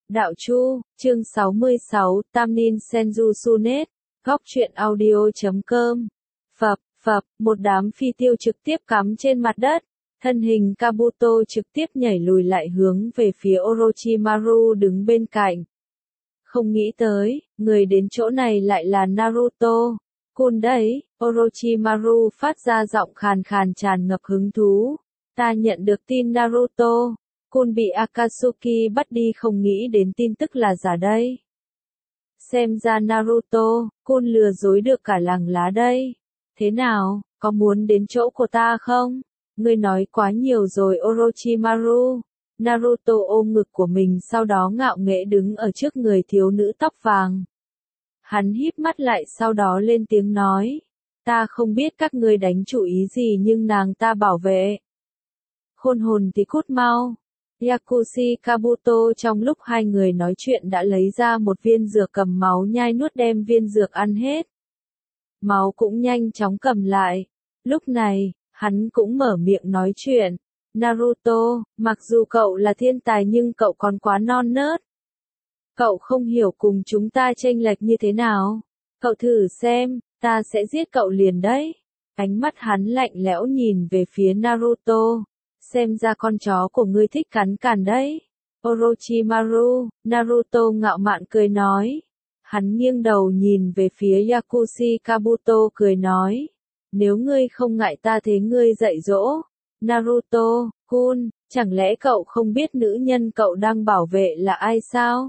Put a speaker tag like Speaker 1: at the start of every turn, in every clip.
Speaker 1: Đạo Chu, chương 66, Tam Nin Senju Sunet, góc truyện audio.com. Phập, một đám phi tiêu trực tiếp cắm trên mặt đất. Thân hình Kabuto trực tiếp nhảy lùi lại hướng về phía Orochimaru đứng bên cạnh. Không nghĩ tới, người đến chỗ này lại là Naruto. Kun đấy, Orochimaru phát ra giọng khàn khàn tràn ngập hứng thú. Ta nhận được tin Naruto. Kun bị Akatsuki bắt đi, không nghĩ đến tin tức là giả đây. Xem ra Naruto, Kun lừa dối được cả làng lá đây. Thế nào, có muốn đến chỗ của ta không? Ngươi nói quá nhiều rồi Orochimaru. Naruto ôm ngực của mình, sau đó ngạo nghễ đứng ở trước người thiếu nữ tóc vàng. Hắn híp mắt lại, sau đó lên tiếng nói. Ta không biết các ngươi đánh chủ ý gì, nhưng nàng ta bảo vệ. Khôn hồn thì cút mau. Yakushi Kabuto trong lúc hai người nói chuyện đã lấy ra một viên dược, cầm máu nhai nuốt, đem viên dược ăn hết. Máu cũng nhanh chóng cầm lại. Lúc này, hắn cũng mở miệng nói chuyện. Naruto, mặc dù cậu là thiên tài nhưng cậu còn quá non nớt. Cậu không hiểu cùng chúng ta chênh lệch như thế nào. Cậu thử xem, ta sẽ giết cậu liền đấy. Ánh mắt hắn lạnh lẽo nhìn về phía Naruto. Xem ra con chó của ngươi thích cắn càn đấy. Orochimaru, Naruto ngạo mạn cười nói. Hắn nghiêng đầu nhìn về phía Yakushi Kabuto cười nói. Nếu ngươi không ngại ta thế ngươi dạy dỗ. Naruto, Kun, chẳng lẽ cậu không biết nữ nhân cậu đang bảo vệ là ai sao?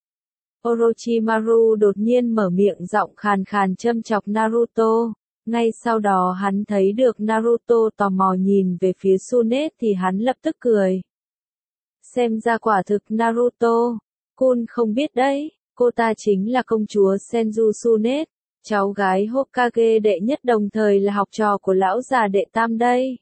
Speaker 1: Orochimaru đột nhiên mở miệng, giọng khàn khàn châm chọc Naruto. Ngay sau đó hắn thấy được Naruto tò mò nhìn về phía Sunet thì hắn lập tức cười. Xem ra quả thực Naruto, Kun không biết đấy, cô ta chính là công chúa Senju Sunet, cháu gái Hokage đệ nhất, đồng thời là học trò của lão già đệ tam đây.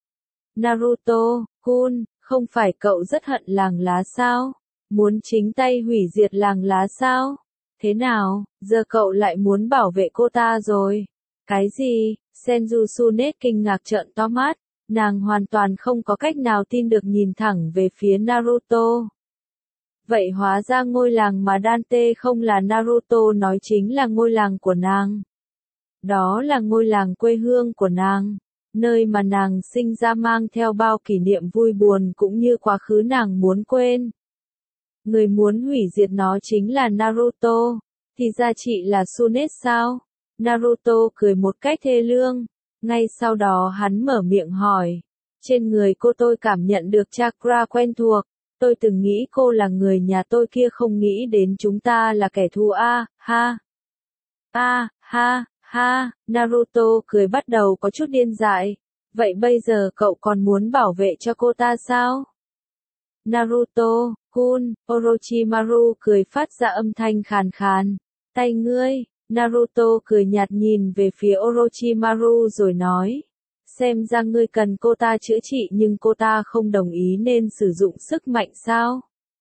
Speaker 1: Naruto, Kun, không phải cậu rất hận làng lá sao? Muốn chính tay hủy diệt làng lá sao? Thế nào, giờ cậu lại muốn bảo vệ cô ta rồi? Cái gì? Senju Sunet kinh ngạc trợn to mắt, nàng hoàn toàn không có cách nào tin được, nhìn thẳng về phía Naruto. Vậy hóa ra ngôi làng mà Dante không là Naruto nói chính là ngôi làng của nàng. Đó là ngôi làng quê hương của nàng, nơi mà nàng sinh ra, mang theo bao kỷ niệm vui buồn cũng như quá khứ nàng muốn quên. Người muốn hủy diệt nó chính là Naruto, thì ra chị là Sunet sao? Naruto cười một cách thê lương. Ngay sau đó hắn mở miệng hỏi. Trên người cô tôi cảm nhận được chakra quen thuộc. Tôi từng nghĩ cô là người nhà tôi kia, không nghĩ đến chúng ta là kẻ thù ha. Ha, Naruto cười bắt đầu có chút điên dại. Vậy bây giờ cậu còn muốn bảo vệ cho cô ta sao? Naruto, Kun, Orochimaru cười phát ra âm thanh khàn khàn. Tay ngươi. Naruto cười nhạt nhìn về phía Orochimaru rồi nói. Xem ra ngươi cần cô ta chữa trị nhưng cô ta không đồng ý nên sử dụng sức mạnh sao?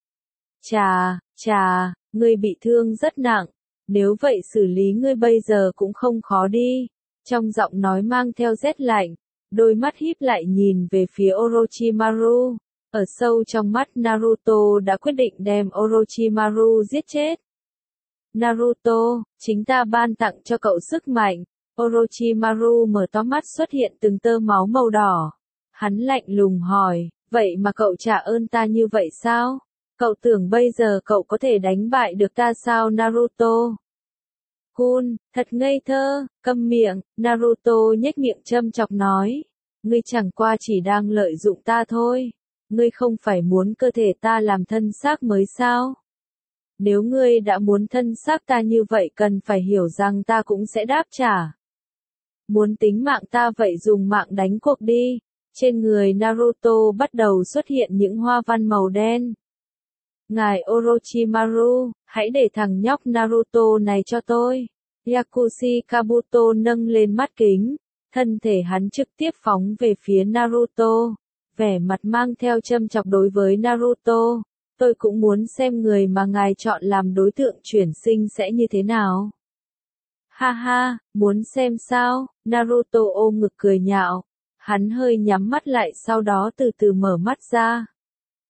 Speaker 1: Chà, ngươi bị thương rất nặng. Nếu vậy xử lý ngươi bây giờ cũng không khó đi. Trong giọng nói mang theo rét lạnh, đôi mắt híp lại nhìn về phía Orochimaru. Ở sâu trong mắt Naruto đã quyết định đem Orochimaru giết chết. Naruto, chính ta ban tặng cho cậu sức mạnh. Orochimaru mở to mắt, xuất hiện từng tơ máu màu đỏ. Hắn lạnh lùng hỏi, vậy mà cậu trả ơn ta như vậy sao? Cậu tưởng bây giờ cậu có thể đánh bại được ta sao Naruto? Kun, thật ngây thơ, câm miệng, Naruto nhếch miệng châm chọc nói. Ngươi chẳng qua chỉ đang lợi dụng ta thôi. Ngươi không phải muốn cơ thể ta làm thân xác mới sao? Nếu ngươi đã muốn thân xác ta như vậy, cần phải hiểu rằng ta cũng sẽ đáp trả. Muốn tính mạng ta vậy dùng mạng đánh cuộc đi. Trên người Naruto bắt đầu xuất hiện những hoa văn màu đen. Ngài Orochimaru, hãy để thằng nhóc Naruto này cho tôi. Yakushi Kabuto nâng lên mắt kính. Thân thể hắn trực tiếp phóng về phía Naruto. Vẻ mặt mang theo châm chọc đối với Naruto. Tôi cũng muốn xem người mà ngài chọn làm đối tượng chuyển sinh sẽ như thế nào. Ha, muốn xem sao? Naruto ôm ngực cười nhạo. Hắn hơi nhắm mắt lại, sau đó từ từ mở mắt ra.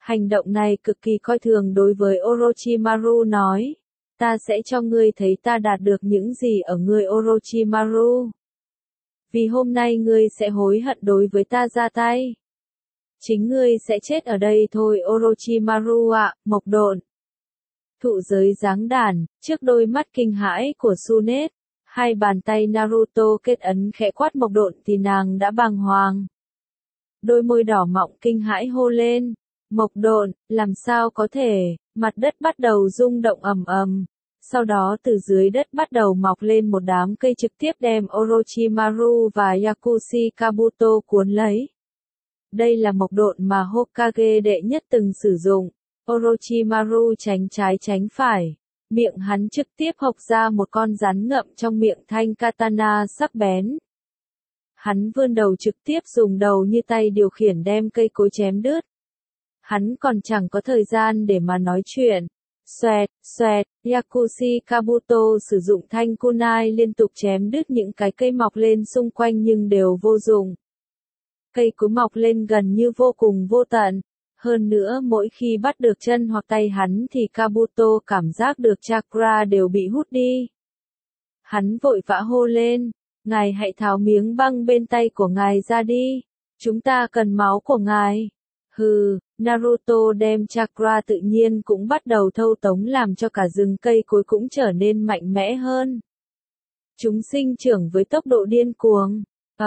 Speaker 1: Hành động này cực kỳ coi thường đối với Orochimaru nói. Ta sẽ cho ngươi thấy ta đạt được những gì ở ngươi Orochimaru. Vì hôm nay ngươi sẽ hối hận đối với ta ra tay. Chính ngươi sẽ chết ở đây thôi Orochimaru ạ, Mộc Độn. Thụ giới giáng đàn, trước đôi mắt kinh hãi của Tsunade, hai bàn tay Naruto kết ấn khẽ quát Mộc Độn thì nàng đã bàng hoàng. Đôi môi đỏ mọng kinh hãi hô lên, Mộc Độn, làm sao có thể, mặt đất bắt đầu rung động ầm ầm. Sau đó từ dưới đất bắt đầu mọc lên một đám cây trực tiếp đem Orochimaru và Yakushi Kabuto cuốn lấy. Đây là Mộc Độn mà Hokage đệ nhất từng sử dụng. Orochimaru tránh trái tránh phải. Miệng hắn trực tiếp hộc ra một con rắn ngậm trong miệng thanh katana sắc bén. Hắn vươn đầu trực tiếp dùng đầu như tay điều khiển đem cây cối chém đứt. Hắn còn chẳng có thời gian để mà nói chuyện. Xoẹt, xoẹt, Yakushi Kabuto sử dụng thanh kunai liên tục chém đứt những cái cây mọc lên xung quanh nhưng đều vô dụng. Cây cối mọc lên gần như vô cùng vô tận. Hơn nữa mỗi khi bắt được chân hoặc tay hắn thì Kabuto cảm giác được chakra đều bị hút đi. Hắn vội vã hô lên, ngài hãy tháo miếng băng bên tay của ngài ra đi. Chúng ta cần máu của ngài. Hừ, Naruto đem chakra tự nhiên cũng bắt đầu thâu tống làm cho cả rừng cây cối cũng trở nên mạnh mẽ hơn. Chúng sinh trưởng với tốc độ điên cuồng.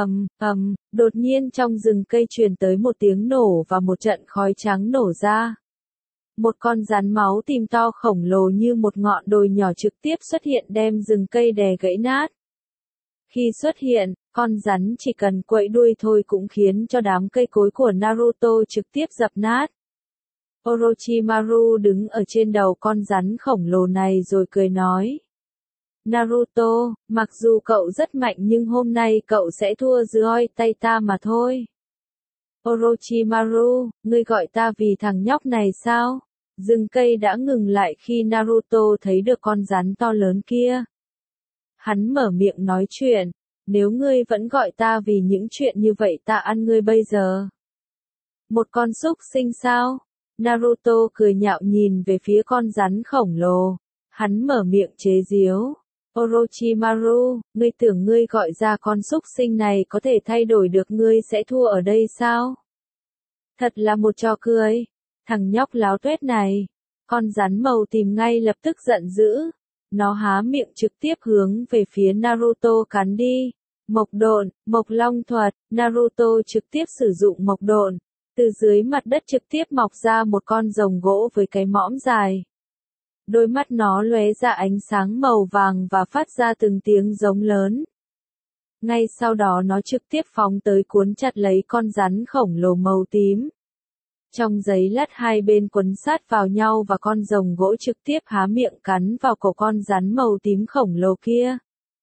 Speaker 1: Đột nhiên trong rừng cây truyền tới một tiếng nổ và một trận khói trắng nổ ra. Một con rắn máu tìm to khổng lồ như một ngọn đồi nhỏ trực tiếp xuất hiện đem rừng cây đè gãy nát. Khi xuất hiện, con rắn chỉ cần quậy đuôi thôi cũng khiến cho đám cây cối của Naruto trực tiếp dập nát. Orochimaru đứng ở trên đầu con rắn khổng lồ này rồi cười nói. Naruto, mặc dù cậu rất mạnh nhưng hôm nay cậu sẽ thua dưới tay ta mà thôi. Orochimaru, ngươi gọi ta vì thằng nhóc này sao? Rừng cây đã ngừng lại khi Naruto thấy được con rắn to lớn kia. Hắn mở miệng nói chuyện, nếu ngươi vẫn gọi ta vì những chuyện như vậy ta ăn ngươi bây giờ. Một con súc sinh sao? Naruto cười nhạo nhìn về phía con rắn khổng lồ. Hắn mở miệng chế giễu. Orochimaru, ngươi tưởng ngươi gọi ra con súc sinh này có thể thay đổi được ngươi sẽ thua ở đây sao? Thật là một trò cười. Thằng nhóc láo tuét này. Con rắn màu tím ngay lập tức giận dữ. Nó há miệng trực tiếp hướng về phía Naruto cắn đi. Mộc Độn, Mộc Long thuật, Naruto trực tiếp sử dụng Mộc Độn. Từ dưới mặt đất trực tiếp mọc ra một con rồng gỗ với cái mõm dài. Đôi mắt nó lóe ra ánh sáng màu vàng và phát ra từng tiếng giống lớn. Ngay sau đó nó trực tiếp phóng tới cuốn chặt lấy con rắn khổng lồ màu tím. Trong giây lát hai bên quấn sát vào nhau và con rồng gỗ trực tiếp há miệng cắn vào cổ con rắn màu tím khổng lồ kia.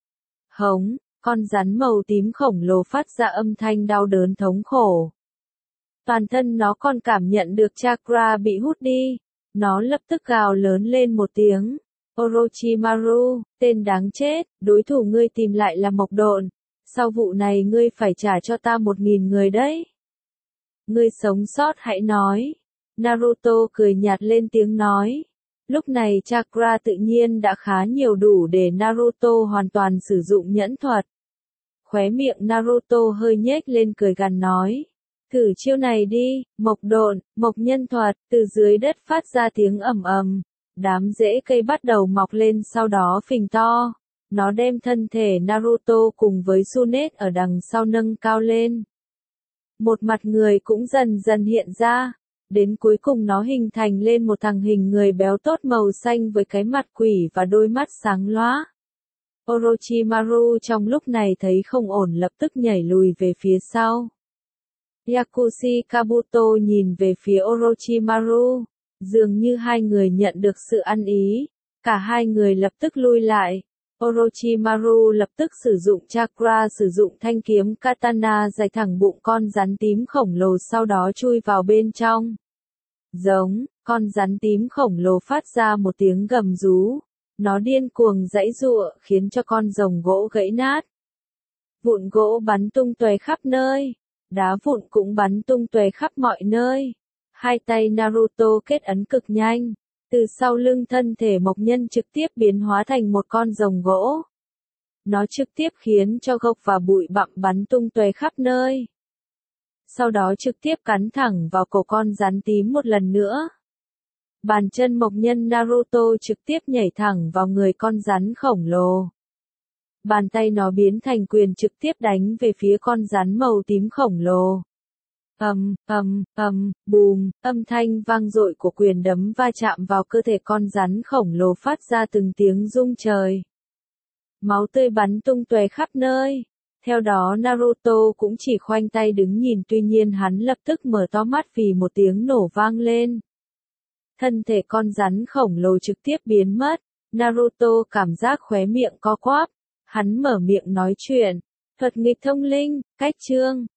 Speaker 1: Hống, con rắn màu tím khổng lồ phát ra âm thanh đau đớn thống khổ. Toàn thân nó còn cảm nhận được chakra bị hút đi. Nó lập tức gào lớn lên một tiếng. Orochimaru, tên đáng chết, đối thủ ngươi tìm lại là Mộc Độn. Sau vụ này ngươi phải trả cho ta 1000 người đấy. Ngươi sống sót hãy nói. Naruto cười nhạt lên tiếng nói. Lúc này chakra tự nhiên đã khá nhiều đủ để Naruto hoàn toàn sử dụng nhẫn thuật. Khóe miệng Naruto hơi nhếch lên cười gằn nói. Thử chiêu này đi, Mộc Độn, Mộc nhân thuật, từ dưới đất phát ra tiếng ầm ầm. Đám rễ cây bắt đầu mọc lên sau đó phình to. Nó đem thân thể Naruto cùng với Tsunade ở đằng sau nâng cao lên. Một mặt người cũng dần dần hiện ra. Đến cuối cùng nó hình thành lên một thằng hình người béo tốt màu xanh với cái mặt quỷ và đôi mắt sáng lóa. Orochimaru trong lúc này thấy không ổn lập tức nhảy lùi về phía sau. Yakushi Kabuto nhìn về phía Orochimaru, dường như hai người nhận được sự ăn ý, cả hai người lập tức lui lại. Orochimaru lập tức sử dụng chakra sử dụng thanh kiếm katana dài thẳng bụng con rắn tím khổng lồ sau đó chui vào bên trong. Giống, con rắn tím khổng lồ phát ra một tiếng gầm rú, nó điên cuồng giãy giụa khiến cho con rồng gỗ gãy nát. Vụn gỗ bắn tung tóe khắp nơi. Đá vụn cũng bắn tung tóe khắp mọi nơi. Hai tay Naruto kết ấn cực nhanh. Từ sau lưng thân thể Mộc Nhân trực tiếp biến hóa thành một con rồng gỗ. Nó trực tiếp khiến cho gộc và bụi bặm bắn tung tóe khắp nơi. Sau đó trực tiếp cắn thẳng vào cổ con rắn tím một lần nữa. Bàn chân Mộc Nhân Naruto trực tiếp nhảy thẳng vào người con rắn khổng lồ. Bàn tay nó biến thành quyền trực tiếp đánh về phía con rắn màu tím khổng lồ. Bùm, âm thanh vang dội của quyền đấm va chạm vào cơ thể con rắn khổng lồ phát ra từng tiếng rung trời. Máu tươi bắn tung tóe khắp nơi. Theo đó Naruto cũng chỉ khoanh tay đứng nhìn, tuy nhiên hắn lập tức mở to mắt vì một tiếng nổ vang lên. Thân thể con rắn khổng lồ trực tiếp biến mất. Naruto cảm giác khóe miệng co quắp. Hắn mở miệng nói chuyện. Thuật nghịch thông linh, cách chương.